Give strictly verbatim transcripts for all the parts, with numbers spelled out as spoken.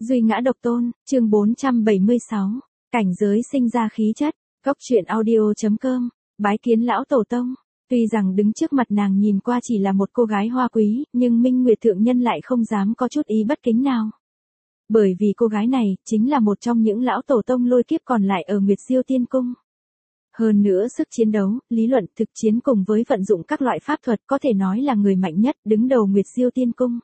Duy ngã độc tôn, chương bốn trăm bảy mươi sáu, cảnh giới sinh ra khí chất, cốc truyện audio.com, bái kiến lão tổ tông. Tuy rằng đứng trước mặt nàng nhìn qua chỉ là một cô gái hoa quý, nhưng Minh Nguyệt Thượng Nhân lại không dám có chút ý bất kính nào. Bởi vì cô gái này, chính là một trong những lão tổ tông lôi kiếp còn lại ở Nguyệt Diêu Tiên Cung. Hơn nữa sức chiến đấu, lý luận, thực chiến cùng với vận dụng các loại pháp thuật có thể nói là người mạnh nhất đứng đầu Nguyệt Diêu Tiên Cung.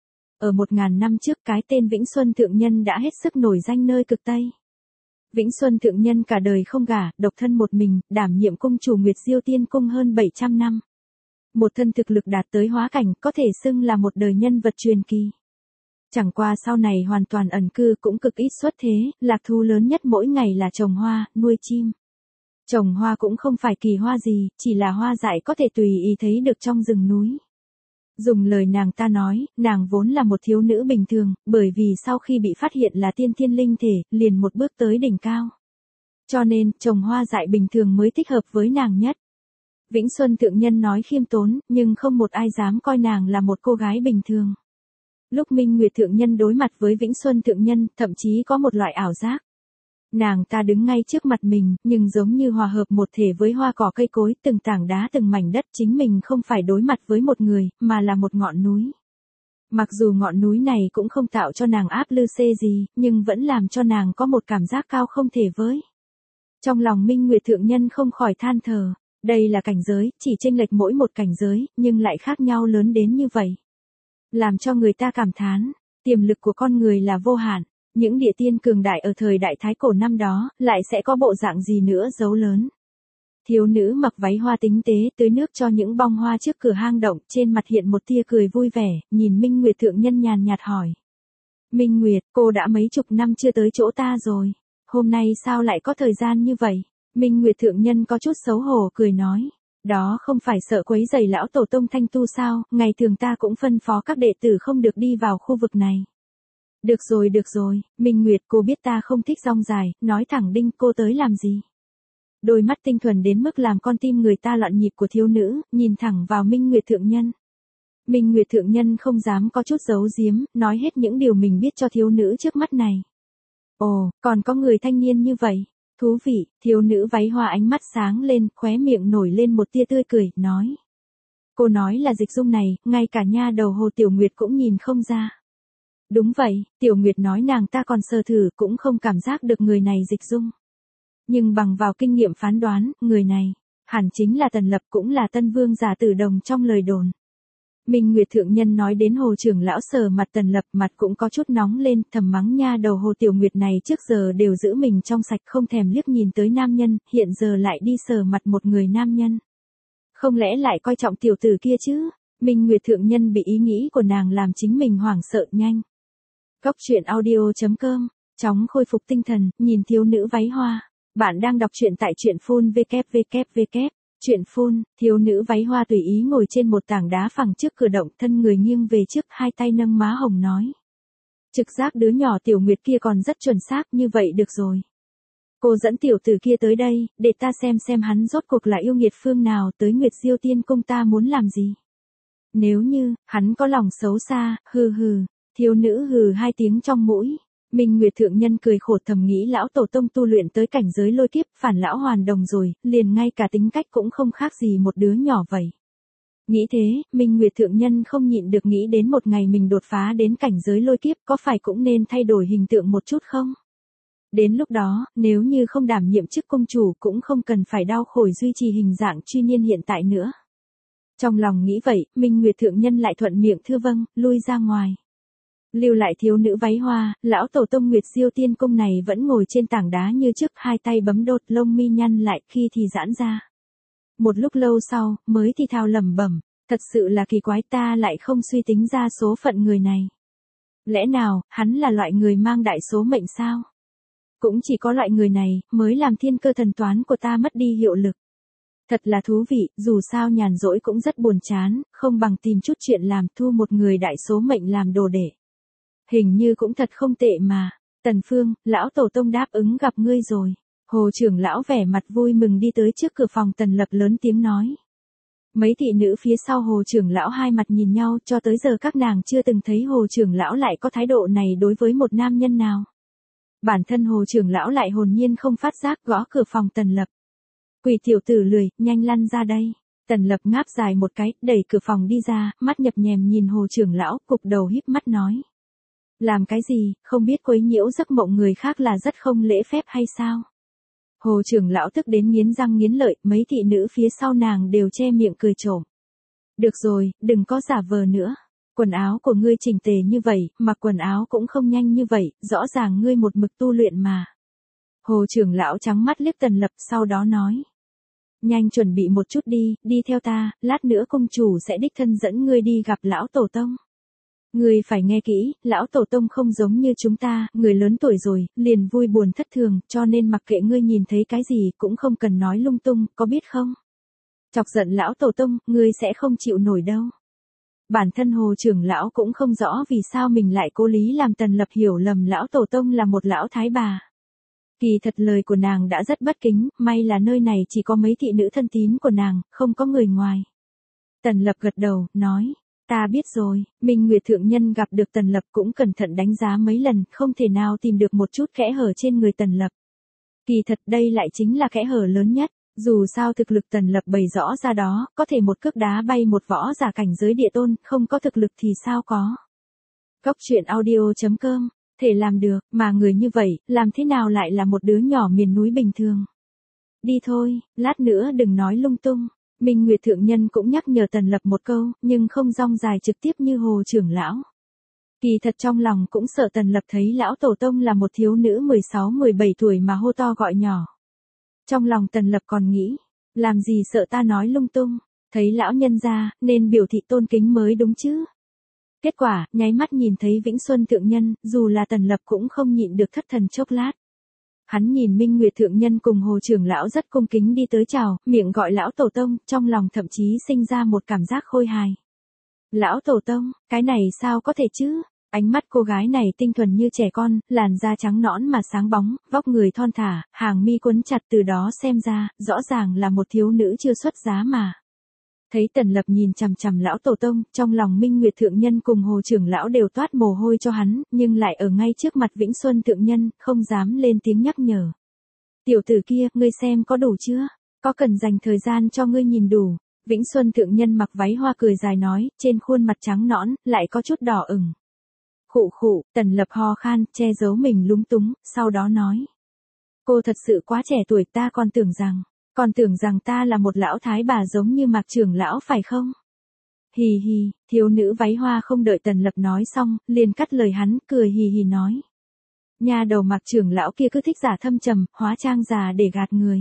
Ở một ngàn năm trước cái tên Vĩnh Xuân Thượng Nhân đã hết sức nổi danh nơi cực Tây. Vĩnh Xuân Thượng Nhân cả đời không gả, độc thân một mình, đảm nhiệm cung chủ Nguyệt Diêu Tiên Cung hơn bảy trăm năm. Một thân thực lực đạt tới hóa cảnh có thể xưng là một đời nhân vật truyền kỳ. Chẳng qua sau này hoàn toàn ẩn cư cũng cực ít xuất thế, lạc thú lớn nhất mỗi ngày là trồng hoa, nuôi chim. Trồng hoa cũng không phải kỳ hoa gì, chỉ là hoa dại có thể tùy ý thấy được trong rừng núi. Dùng lời nàng ta nói, nàng vốn là một thiếu nữ bình thường, bởi vì sau khi bị phát hiện là tiên thiên linh thể, liền một bước tới đỉnh cao. Cho nên, trồng hoa dại bình thường mới thích hợp với nàng nhất. Vĩnh Xuân Thượng Nhân nói khiêm tốn, nhưng không một ai dám coi nàng là một cô gái bình thường. Lúc Minh Nguyệt Thượng Nhân đối mặt với Vĩnh Xuân Thượng Nhân, thậm chí có một loại ảo giác. Nàng ta đứng ngay trước mặt mình, nhưng giống như hòa hợp một thể với hoa cỏ cây cối, từng tảng đá từng mảnh đất, chính mình không phải đối mặt với một người, mà là một ngọn núi. Mặc dù ngọn núi này cũng không tạo cho nàng áp lư xê gì, nhưng vẫn làm cho nàng có một cảm giác cao không thể với. Trong lòng Minh Nguyệt Thượng Nhân không khỏi than thở, đây là cảnh giới, chỉ chênh lệch mỗi một cảnh giới, nhưng lại khác nhau lớn đến như vậy. Làm cho người ta cảm thán, tiềm lực của con người là vô hạn. Những địa tiên cường đại ở thời đại Thái Cổ năm đó, lại sẽ có bộ dạng gì nữa dấu lớn. Thiếu nữ mặc váy hoa tinh tế tưới nước cho những bông hoa trước cửa hang động, trên mặt hiện một tia cười vui vẻ, nhìn Minh Nguyệt Thượng Nhân nhàn nhạt hỏi. Minh Nguyệt, cô đã mấy chục năm chưa tới chỗ ta rồi, hôm nay sao lại có thời gian như vậy? Minh Nguyệt Thượng Nhân có chút xấu hổ cười nói. Đó không phải sợ quấy rầy lão tổ tông Thanh Tu sao, ngày thường ta cũng phân phó các đệ tử không được đi vào khu vực này. Được rồi được rồi, Minh Nguyệt, cô biết ta không thích rong dài, nói thẳng đinh, cô tới làm gì? Đôi mắt tinh thuần đến mức làm con tim người ta loạn nhịp của thiếu nữ, nhìn thẳng vào Minh Nguyệt Thượng Nhân. Minh Nguyệt Thượng Nhân không dám có chút giấu giếm, nói hết những điều mình biết cho thiếu nữ trước mắt này. Ồ, còn có người thanh niên như vậy. Thú vị, thiếu nữ váy hoa ánh mắt sáng lên, khóe miệng nổi lên một tia tươi cười, nói. Cô nói là Dịch Dung này, ngay cả nha đầu Hồ Tiểu Nguyệt cũng nhìn không ra. Đúng vậy, Tiểu Nguyệt nói nàng ta còn sơ thử cũng không cảm giác được người này Dịch Dung. Nhưng bằng vào kinh nghiệm phán đoán, người này, hẳn chính là Tần Lập cũng là Tân Vương giả Tử Đồng trong lời đồn. Minh Nguyệt Thượng Nhân nói đến Hồ trưởng lão sờ mặt Tần Lập, mặt cũng có chút nóng lên, thầm mắng nha đầu Hồ Tiểu Nguyệt này trước giờ đều giữ mình trong sạch không thèm liếc nhìn tới nam nhân, hiện giờ lại đi sờ mặt một người nam nhân. Không lẽ lại coi trọng tiểu tử kia chứ? Minh Nguyệt Thượng Nhân bị ý nghĩ của nàng làm chính mình hoảng sợ nhanh. Cốc truyện audio.com, chóng khôi phục tinh thần, nhìn thiếu nữ váy hoa. Bạn đang đọc truyện tại truyện phun www. Truyện phun, thiếu nữ váy hoa tùy ý ngồi trên một tảng đá phẳng trước cửa động, thân người nghiêng về trước, hai tay nâng má hồng nói. Trực giác đứa nhỏ Tiểu Nguyệt kia còn rất chuẩn xác, như vậy được rồi. Cô dẫn tiểu tử kia tới đây, để ta xem xem hắn rốt cuộc là yêu nghiệt phương nào, tới Nguyệt Diêu Tiên Cung ta muốn làm gì. Nếu như, hắn có lòng xấu xa, hừ hừ, thiếu nữ hừ hai tiếng trong mũi. Minh Nguyệt Thượng Nhân cười khổ thầm nghĩ lão tổ tông tu luyện tới cảnh giới lôi kiếp, phản lão hoàn đồng rồi, liền ngay cả tính cách cũng không khác gì một đứa nhỏ vậy. Nghĩ thế, Minh Nguyệt Thượng Nhân không nhịn được nghĩ đến một ngày mình đột phá đến cảnh giới lôi kiếp, có phải cũng nên thay đổi hình tượng một chút không? Đến lúc đó, nếu như không đảm nhiệm chức cung chủ cũng không cần phải đau khổ duy trì hình dạng truy niên hiện tại nữa. Trong lòng nghĩ vậy, Minh Nguyệt Thượng Nhân lại thuận miệng thưa vâng, lui ra ngoài. Lưu lại thiếu nữ váy hoa, lão tổ tông Nguyệt Diêu Tiên Cung này vẫn ngồi trên tảng đá như trước, hai tay bấm đột, lông mi nhăn lại, khi thì giãn ra. Một lúc lâu sau, mới thì thào lẩm bẩm, thật sự là kỳ quái, ta lại không suy tính ra số phận người này. Lẽ nào, hắn là loại người mang đại số mệnh sao? Cũng chỉ có loại người này, mới làm thiên cơ thần toán của ta mất đi hiệu lực. Thật là thú vị, dù sao nhàn rỗi cũng rất buồn chán, không bằng tìm chút chuyện làm, thu một người đại số mệnh làm đồ đệ. Hình như cũng thật không tệ mà. Tần Phương, lão tổ tông đáp ứng gặp ngươi rồi. Hồ trưởng lão vẻ mặt vui mừng đi tới trước cửa phòng Tần Lập lớn tiếng nói. Mấy thị nữ phía sau Hồ trưởng lão hai mặt nhìn nhau, cho tới giờ các nàng chưa từng thấy Hồ trưởng lão lại có thái độ này đối với một nam nhân nào. Bản thân Hồ trưởng lão lại hồn nhiên không phát giác, gõ cửa phòng Tần Lập. Quỷ tiểu tử lười, nhanh lăn ra đây. Tần Lập ngáp dài một cái, đẩy cửa phòng đi ra, mắt nhập nhèm nhìn Hồ trưởng lão, cục đầu híp mắt nói. Làm cái gì, không biết quấy nhiễu giấc mộng người khác là rất không lễ phép hay sao? Hồ trưởng lão tức đến nghiến răng nghiến lợi, mấy thị nữ phía sau nàng đều che miệng cười trộm. Được rồi, đừng có giả vờ nữa. Quần áo của ngươi chỉnh tề như vậy, mặc quần áo cũng không nhanh như vậy, rõ ràng ngươi một mực tu luyện mà. Hồ trưởng lão trắng mắt liếc Tần Lập, sau đó nói. Nhanh chuẩn bị một chút đi, đi theo ta, lát nữa công chủ sẽ đích thân dẫn ngươi đi gặp lão tổ tông. Ngươi phải nghe kỹ, lão tổ tông không giống như chúng ta, người lớn tuổi rồi, liền vui buồn thất thường, cho nên mặc kệ ngươi nhìn thấy cái gì cũng không cần nói lung tung, có biết không? Chọc giận lão tổ tông, ngươi sẽ không chịu nổi đâu. Bản thân Hồ trưởng lão cũng không rõ vì sao mình lại cố lý làm Tần Lập hiểu lầm lão tổ tông là một lão thái bà. Kỳ thật lời của nàng đã rất bất kính, may là nơi này chỉ có mấy thị nữ thân tín của nàng, không có người ngoài. Tần Lập gật đầu, nói, ta biết rồi, Minh Nguyệt thượng nhân gặp được Tần Lập cũng cẩn thận đánh giá mấy lần, không thể nào tìm được một chút kẽ hở trên người Tần Lập. Kỳ thật đây lại chính là kẽ hở lớn nhất, dù sao thực lực Tần Lập bày rõ ra đó, có thể một cước đá bay một võ giả cảnh giới địa tôn, không có thực lực thì sao có. Cốc truyện audio chấm com thể làm được, mà người như vậy, làm thế nào lại là một đứa nhỏ miền núi bình thường. Đi thôi, lát nữa đừng nói lung tung. Minh Nguyệt thượng nhân cũng nhắc nhở Tần Lập một câu, nhưng không rong dài trực tiếp như Hồ trưởng lão. Kỳ thật trong lòng cũng sợ Tần Lập thấy lão tổ tông là một thiếu nữ mười sáu mười bảy tuổi mà hô to gọi nhỏ. Trong lòng Tần Lập còn nghĩ, làm gì sợ ta nói lung tung, thấy lão nhân ra, nên biểu thị tôn kính mới đúng chứ. Kết quả, nháy mắt nhìn thấy Vĩnh Xuân thượng nhân, dù là Tần Lập cũng không nhịn được thất thần chốc lát. Hắn nhìn Minh Nguyệt thượng nhân cùng Hồ trưởng lão rất cung kính đi tới chào, miệng gọi lão tổ tông, trong lòng thậm chí sinh ra một cảm giác khôi hài. Lão tổ tông, cái này sao có thể chứ? Ánh mắt cô gái này tinh thuần như trẻ con, làn da trắng nõn mà sáng bóng, vóc người thon thả, hàng mi quấn chặt, từ đó xem ra, rõ ràng là một thiếu nữ chưa xuất giá mà. Thấy Tần Lập nhìn chằm chằm lão tổ tông, trong lòng Minh Nguyệt thượng nhân cùng Hồ trưởng lão đều toát mồ hôi cho hắn, nhưng lại ở ngay trước mặt Vĩnh Xuân thượng nhân, không dám lên tiếng nhắc nhở. Tiểu tử kia, ngươi xem có đủ chưa? Có cần dành thời gian cho ngươi nhìn đủ? Vĩnh Xuân thượng nhân mặc váy hoa cười dài nói, trên khuôn mặt trắng nõn, lại có chút đỏ ửng. Khụ khụ, Tần Lập ho khan, che giấu mình lúng túng, sau đó nói. Cô thật sự quá trẻ tuổi, ta còn tưởng rằng, còn tưởng rằng ta là một lão thái bà giống như Mạc trưởng lão phải không? Hì hì, thiếu nữ váy hoa không đợi Tần Lập nói xong, liền cắt lời hắn, cười hì hì nói. Nhà đầu Mạc trưởng lão kia cứ thích giả thâm trầm, hóa trang già để gạt người.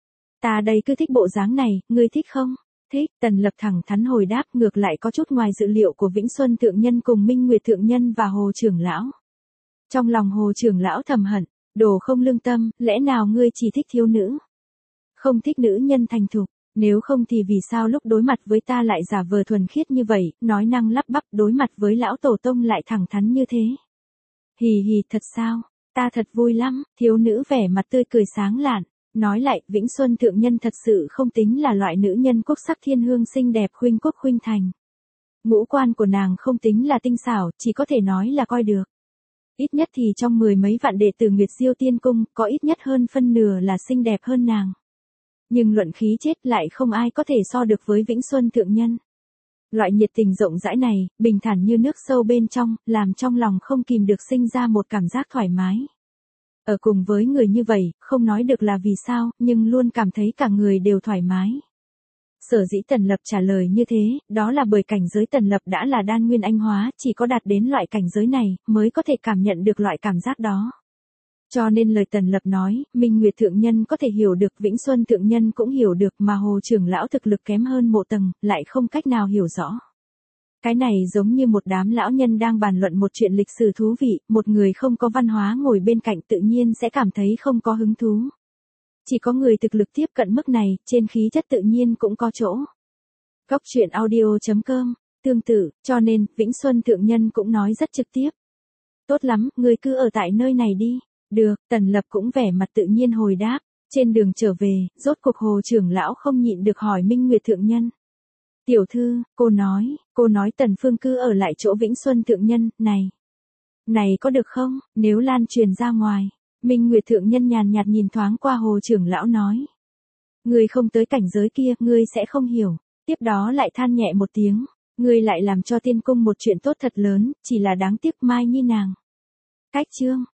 Ta đây cứ thích bộ dáng này, ngươi thích không? Thích, Tần Lập thẳng thắn hồi đáp, ngược lại có chút ngoài dự liệu của Vĩnh Xuân thượng nhân cùng Minh Nguyệt thượng nhân và Hồ trưởng lão. Trong lòng Hồ trưởng lão thầm hận, đồ không lương tâm, lẽ nào ngươi chỉ thích thiếu nữ? Không thích nữ nhân thành thục, nếu không thì vì sao lúc đối mặt với ta lại giả vờ thuần khiết như vậy, nói năng lắp bắp, đối mặt với lão tổ tông lại thẳng thắn như thế. Hì hì, thật sao, ta thật vui lắm, thiếu nữ vẻ mặt tươi cười sáng lạn, nói lại, Vĩnh Xuân thượng nhân thật sự không tính là loại nữ nhân quốc sắc thiên hương xinh đẹp khuynh quốc khuynh thành. Ngũ quan của nàng không tính là tinh xảo, chỉ có thể nói là coi được. Ít nhất thì trong mười mấy vạn đệ tử Nguyệt Diêu Tiên Cung, có ít nhất hơn phân nửa là xinh đẹp hơn nàng. Nhưng luận khí chết lại không ai có thể so được với Vĩnh Xuân thượng nhân. Loại nhiệt tình rộng rãi này, bình thản như nước sâu bên trong, làm trong lòng không kìm được sinh ra một cảm giác thoải mái. Ở cùng với người như vậy, không nói được là vì sao, nhưng luôn cảm thấy cả người đều thoải mái. Sở dĩ Tần Lập trả lời như thế, đó là bởi cảnh giới Tần Lập đã là đan nguyên anh hóa, chỉ có đạt đến loại cảnh giới này, mới có thể cảm nhận được loại cảm giác đó. Cho nên lời Tần Lập nói, Minh Nguyệt thượng nhân có thể hiểu được, Vĩnh Xuân thượng nhân cũng hiểu được, mà Hồ trưởng lão thực lực kém hơn một tầng, lại không cách nào hiểu rõ. Cái này giống như một đám lão nhân đang bàn luận một chuyện lịch sử thú vị, một người không có văn hóa ngồi bên cạnh tự nhiên sẽ cảm thấy không có hứng thú. Chỉ có người thực lực tiếp cận mức này, trên khí chất tự nhiên cũng có chỗ. Cốc truyện audio chấm com, tương tự, cho nên, Vĩnh Xuân thượng nhân cũng nói rất trực tiếp. Tốt lắm, ngươi cứ ở tại nơi này đi. Được, Tần Lập cũng vẻ mặt tự nhiên hồi đáp. Trên đường trở về, rốt cuộc Hồ trưởng lão không nhịn được hỏi Minh Nguyệt thượng nhân. Tiểu thư, cô nói, cô nói Tần Phương cứ ở lại chỗ Vĩnh Xuân Thượng Nhân, này. Này có được không, nếu lan truyền ra ngoài. Minh Nguyệt Thượng Nhân nhàn nhạt nhìn thoáng qua Hồ trưởng lão nói. Ngươi không tới cảnh giới kia, ngươi sẽ không hiểu. Tiếp đó lại than nhẹ một tiếng. Ngươi lại làm cho tiên cung một chuyện tốt thật lớn, chỉ là đáng tiếc Mai Nhi nàng. Cách chương.